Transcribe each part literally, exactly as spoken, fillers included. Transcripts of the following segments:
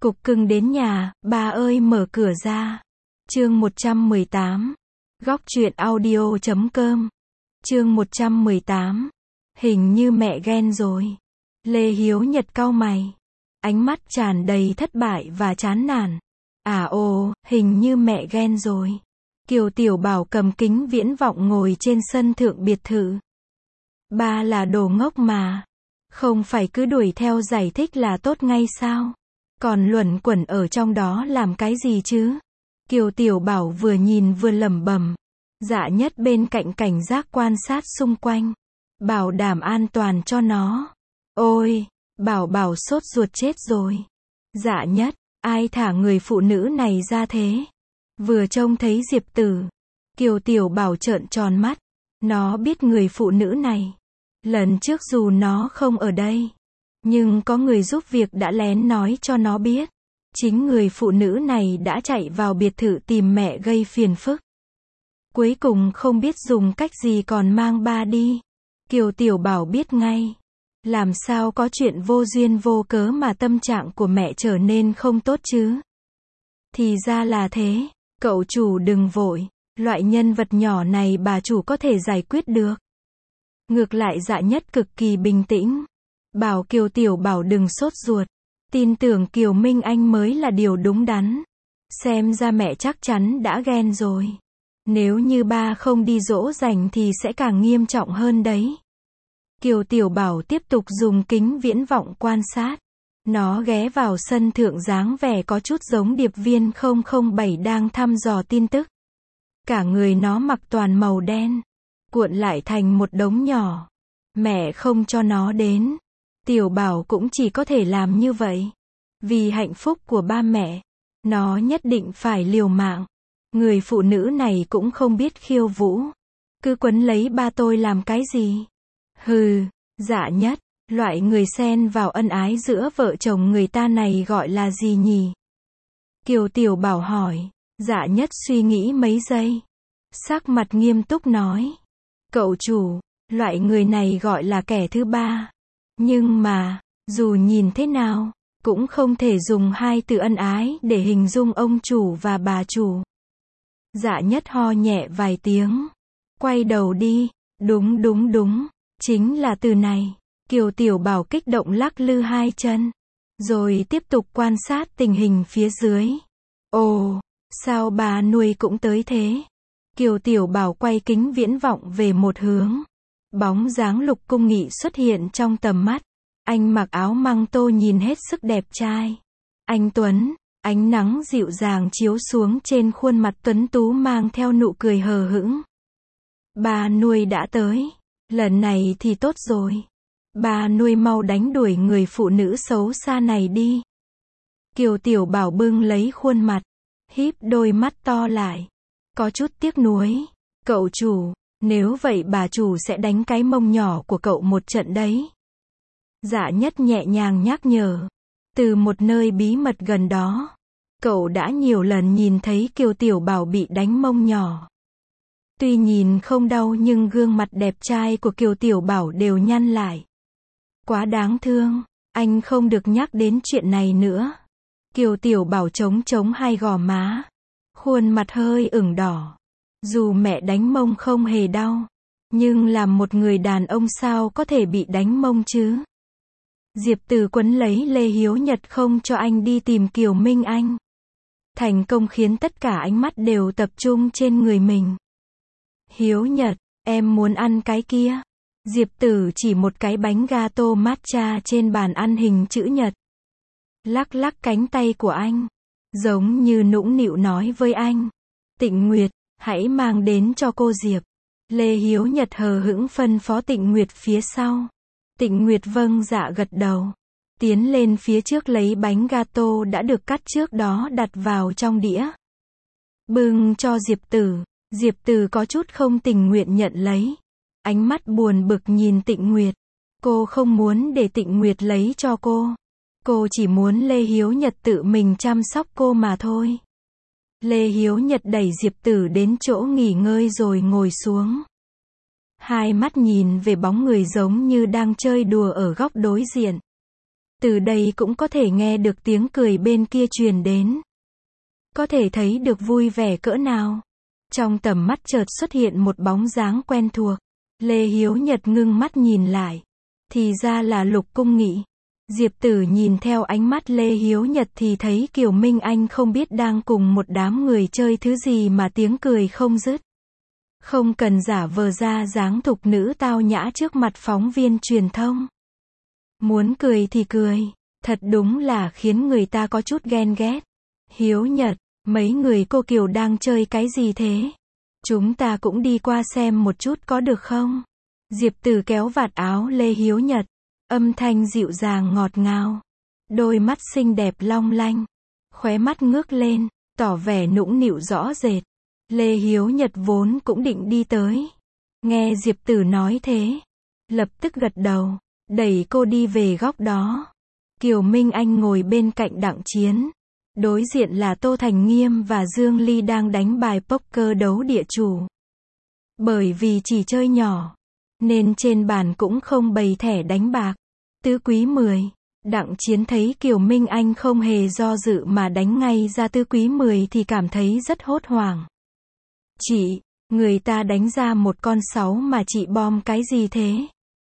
Cục cưng đến nhà, bà ơi mở cửa ra. Chương một trăm mười tám. Góc truyện audio chấm com. Chương một trăm mười tám. Hình như mẹ ghen rồi. Lê Hiếu Nhật cau mày. Ánh mắt tràn đầy thất bại và chán nản. À ồ, hình như mẹ ghen rồi. Kiều Tiểu Bảo cầm kính viễn vọng ngồi trên sân thượng biệt thự. Ba là đồ ngốc mà. Không phải cứ đuổi theo giải thích là tốt ngay sao? Còn luẩn quẩn ở trong đó làm cái gì chứ? Kiều Tiểu Bảo vừa nhìn vừa lẩm bẩm. Dạ Nhất bên cạnh cảnh giác quan sát xung quanh. Bảo đảm an toàn cho nó. Ôi, Bảo Bảo sốt ruột chết rồi. Dạ Nhất, ai thả người phụ nữ này ra thế? Vừa trông thấy Diệp Tử, Kiều Tiểu Bảo trợn tròn mắt. Nó biết người phụ nữ này. Lần trước dù nó không ở đây, nhưng có người giúp việc đã lén nói cho nó biết. Chính người phụ nữ này đã chạy vào biệt thự tìm mẹ gây phiền phức. Cuối cùng không biết dùng cách gì còn mang ba đi. Kiều Tiểu Bảo biết ngay. Làm sao có chuyện vô duyên vô cớ mà tâm trạng của mẹ trở nên không tốt chứ? Thì ra là thế. Cậu chủ đừng vội. Loại nhân vật nhỏ này bà chủ có thể giải quyết được. Ngược lại Dạ Nhất cực kỳ bình tĩnh. Bảo Kiều Tiểu Bảo đừng sốt ruột. Tin tưởng Kiều Minh Anh mới là điều đúng đắn. Xem ra mẹ chắc chắn đã ghen rồi. Nếu như ba không đi dỗ dành thì sẽ càng nghiêm trọng hơn đấy. Kiều Tiểu Bảo tiếp tục dùng kính viễn vọng quan sát. Nó ghé vào sân thượng dáng vẻ có chút giống điệp viên không không bảy đang thăm dò tin tức. Cả người nó mặc toàn màu đen, cuộn lại thành một đống nhỏ. Mẹ không cho nó đến. Tiểu Bảo cũng chỉ có thể làm như vậy. Vì hạnh phúc của ba mẹ, nó nhất định phải liều mạng. Người phụ nữ này cũng không biết khiêu vũ. Cứ quấn lấy ba tôi làm cái gì? Hừ, Dạ Nhất, loại người xen vào ân ái giữa vợ chồng người ta này gọi là gì nhỉ? Kiều Tiểu Bảo hỏi. Dạ Nhất suy nghĩ mấy giây. Sắc mặt nghiêm túc nói. Cậu chủ, loại người này gọi là kẻ thứ ba. Nhưng mà, dù nhìn thế nào, cũng không thể dùng hai từ ân ái để hình dung ông chủ và bà chủ. Dạ Nhất ho nhẹ vài tiếng. Quay đầu đi. Đúng đúng đúng. Chính là từ này. Kiều Tiểu Bảo kích động lắc lư hai chân. Rồi tiếp tục quan sát tình hình phía dưới. Ồ, sao bà nuôi cũng tới thế? Kiều Tiểu Bảo quay kính viễn vọng về một hướng. Bóng dáng Lục Cung Nghị xuất hiện trong tầm mắt. Anh mặc áo măng tô nhìn hết sức đẹp trai. Anh Tuấn, ánh nắng dịu dàng chiếu xuống trên khuôn mặt tuấn tú mang theo nụ cười hờ hững. Bà nuôi đã tới. Lần này thì tốt rồi. Bà nuôi mau đánh đuổi người phụ nữ xấu xa này đi. Kiều Tiểu Bảo bưng lấy khuôn mặt, híp đôi mắt to lại. Có chút tiếc nuối. Cậu chủ, nếu vậy bà chủ sẽ đánh cái mông nhỏ của cậu một trận đấy. Dạ Nhất nhẹ nhàng nhắc nhở. Từ một nơi bí mật gần đó, cậu đã nhiều lần nhìn thấy Kiều Tiểu Bảo bị đánh mông nhỏ. Tuy nhìn không đau nhưng gương mặt đẹp trai của Kiều Tiểu Bảo đều nhăn lại. Quá đáng thương, anh không được nhắc đến chuyện này nữa. Kiều Tiểu Bảo chống chống hai gò má. Khuôn mặt hơi ửng đỏ. Dù mẹ đánh mông không hề đau, nhưng làm một người đàn ông sao có thể bị đánh mông chứ? Diệp Tử quấn lấy Lê Hiếu Nhật không cho anh đi tìm Kiều Minh Anh. Thành công khiến tất cả ánh mắt đều tập trung trên người mình. Hiếu Nhật, em muốn ăn cái kia. Diệp Tử chỉ một cái bánh gato matcha trên bàn ăn hình chữ nhật. Lắc lắc cánh tay của anh. Giống như nũng nịu nói với anh. Tịnh Nguyệt, hãy mang đến cho cô Diệp. Lê Hiếu Nhật hờ hững phân phó Tịnh Nguyệt phía sau. Tịnh Nguyệt vâng dạ gật đầu. Tiến lên phía trước lấy bánh gato đã được cắt trước đó đặt vào trong đĩa. Bưng cho Diệp Tử. Diệp Tử có chút không tình nguyện nhận lấy. Ánh mắt buồn bực nhìn Tịnh Nguyệt. Cô không muốn để Tịnh Nguyệt lấy cho cô. Cô chỉ muốn Lê Hiếu Nhật tự mình chăm sóc cô mà thôi. Lê Hiếu Nhật đẩy Diệp Tử đến chỗ nghỉ ngơi rồi ngồi xuống. Hai mắt nhìn về bóng người giống như đang chơi đùa ở góc đối diện. Từ đây cũng có thể nghe được tiếng cười bên kia truyền đến. Có thể thấy được vui vẻ cỡ nào. Trong tầm mắt chợt xuất hiện một bóng dáng quen thuộc. Lê Hiếu Nhật ngưng mắt nhìn lại. Thì ra là Lục Cung Nghị. Diệp Tử nhìn theo ánh mắt Lê Hiếu Nhật thì thấy Kiều Minh Anh không biết đang cùng một đám người chơi thứ gì mà tiếng cười không dứt. Không cần giả vờ ra dáng thục nữ tao nhã trước mặt phóng viên truyền thông. Muốn cười thì cười, thật đúng là khiến người ta có chút ghen ghét. Hiếu Nhật, mấy người cô Kiều đang chơi cái gì thế? Chúng ta cũng đi qua xem một chút có được không? Diệp Tử kéo vạt áo Lê Hiếu Nhật, âm thanh dịu dàng ngọt ngào. Đôi mắt xinh đẹp long lanh, khóe mắt ngước lên, tỏ vẻ nũng nịu rõ rệt. Lê Hiếu Nhật vốn cũng định đi tới. Nghe Diệp Tử nói thế, lập tức gật đầu, đẩy cô đi về góc đó. Kiều Minh Anh ngồi bên cạnh Đặng Chiến. Đối diện là Tô Thành Nghiêm và Dương Ly đang đánh bài poker đấu địa chủ. Bởi vì chỉ chơi nhỏ, nên trên bàn cũng không bày thẻ đánh bạc. Tứ quý mười, Đặng Chiến thấy Kiều Minh Anh không hề do dự mà đánh ngay ra tứ quý mười thì cảm thấy rất hốt hoảng. Chị, người ta đánh ra một con sáu mà chị bom cái gì thế?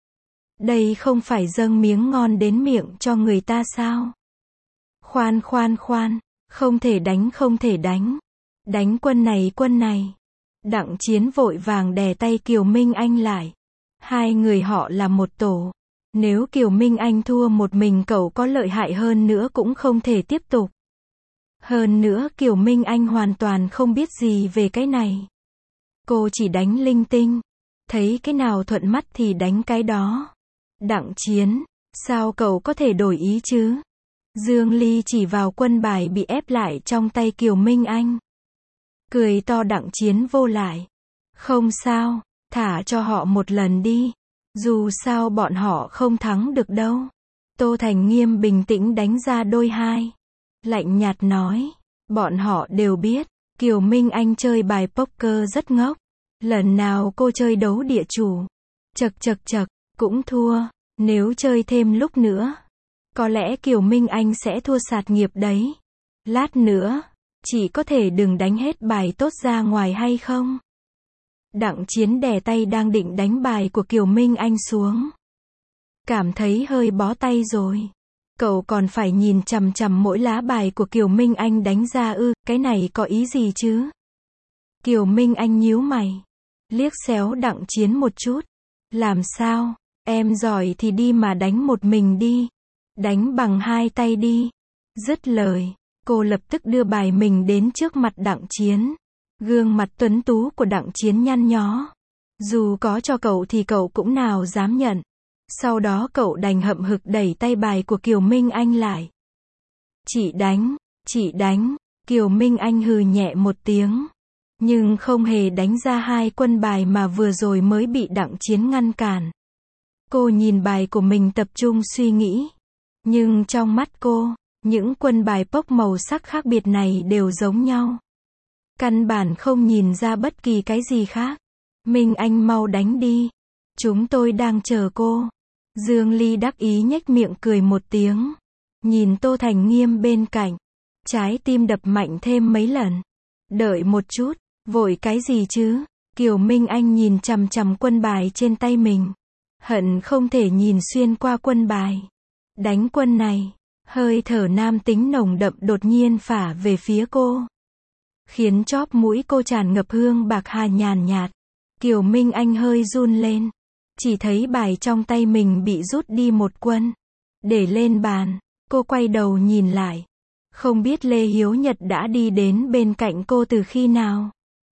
Đây không phải dâng miếng ngon đến miệng cho người ta sao? Khoan khoan khoan, không thể đánh không thể đánh. Đánh quân này quân này. Đặng Chiến vội vàng đè tay Kiều Minh Anh lại. Hai người họ là một tổ. Nếu Kiều Minh Anh thua một mình cậu có lợi hại hơn nữa cũng không thể tiếp tục. Hơn nữa Kiều Minh Anh hoàn toàn không biết gì về cái này. Cô chỉ đánh linh tinh. Thấy cái nào thuận mắt thì đánh cái đó. Đặng Chiến, sao cậu có thể đổi ý chứ? Dương Ly chỉ vào quân bài bị ép lại trong tay Kiều Minh Anh. Cười to. Đặng Chiến vô lại. Không sao, thả cho họ một lần đi. Dù sao bọn họ không thắng được đâu. Tô Thành Nghiêm bình tĩnh đánh ra đôi hai. Lạnh nhạt nói. Bọn họ đều biết, Kiều Minh Anh chơi bài poker rất ngốc. Lần nào cô chơi đấu địa chủ, chật chật chật, cũng thua. Nếu chơi thêm lúc nữa, có lẽ Kiều Minh Anh sẽ thua sạt nghiệp đấy. Lát nữa, chị có thể đừng đánh hết bài tốt ra ngoài hay không? Đặng Chiến đè tay đang định đánh bài của Kiều Minh Anh xuống. Cảm thấy hơi bó tay rồi. Cậu còn phải nhìn chằm chằm mỗi lá bài của Kiều Minh Anh đánh ra ư, cái này có ý gì chứ? Kiều Minh Anh nhíu mày, liếc xéo Đặng Chiến một chút. Làm sao? Em giỏi thì đi mà đánh một mình đi. Đánh bằng hai tay đi. Dứt lời, cô lập tức đưa bài mình đến trước mặt Đặng Chiến. Gương mặt tuấn tú của Đặng Chiến nhăn nhó. Dù có cho cậu thì cậu cũng nào dám nhận. Sau đó cậu đành hậm hực đẩy tay bài của Kiều Minh Anh lại. Chị đánh, chị đánh. Kiều Minh Anh hừ nhẹ một tiếng. Nhưng không hề đánh ra hai quân bài mà vừa rồi mới bị Đặng Chiến ngăn cản. Cô nhìn bài của mình tập trung suy nghĩ. Nhưng trong mắt cô, những quân bài pốc màu sắc khác biệt này đều giống nhau. Căn bản không nhìn ra bất kỳ cái gì khác. Minh Anh mau đánh đi. Chúng tôi đang chờ cô. Dương Ly đắc ý nhếch miệng cười một tiếng. Nhìn Tô Thành Nghiêm bên cạnh. Trái tim đập mạnh thêm mấy lần. Đợi một chút, vội cái gì chứ? Kiều Minh Anh nhìn chằm chằm quân bài trên tay mình. Hận không thể nhìn xuyên qua quân bài. Đánh quân này, hơi thở nam tính nồng đậm đột nhiên phả về phía cô. Khiến chóp mũi cô tràn ngập hương bạc hà nhàn nhạt. Kiều Minh Anh hơi run lên. Chỉ thấy bài trong tay mình bị rút đi một quân. Để lên bàn, cô quay đầu nhìn lại. Không biết Lê Hiếu Nhật đã đi đến bên cạnh cô từ khi nào.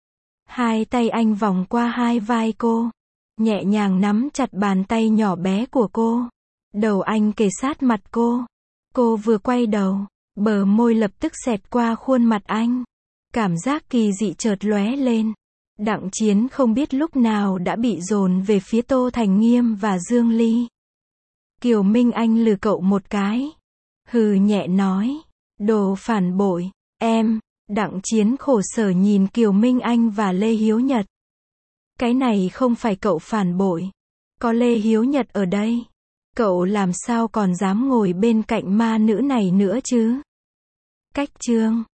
Hai tay anh vòng qua hai vai cô. Nhẹ nhàng nắm chặt bàn tay nhỏ bé của cô. Đầu anh kề sát mặt cô. Cô vừa quay đầu, bờ môi lập tức xẹt qua khuôn mặt anh. Cảm giác kỳ dị chợt lóe lên. Đặng Chiến không biết lúc nào đã bị dồn về phía Tô Thành Nghiêm và Dương Ly. Kiều Minh Anh lừa cậu một cái. Hừ nhẹ nói. Đồ phản bội, em. Đặng Chiến khổ sở nhìn Kiều Minh Anh và Lê Hiếu Nhật. Cái này không phải cậu phản bội. Có Lê Hiếu Nhật ở đây. Cậu làm sao còn dám ngồi bên cạnh ma nữ này nữa chứ? Cách chương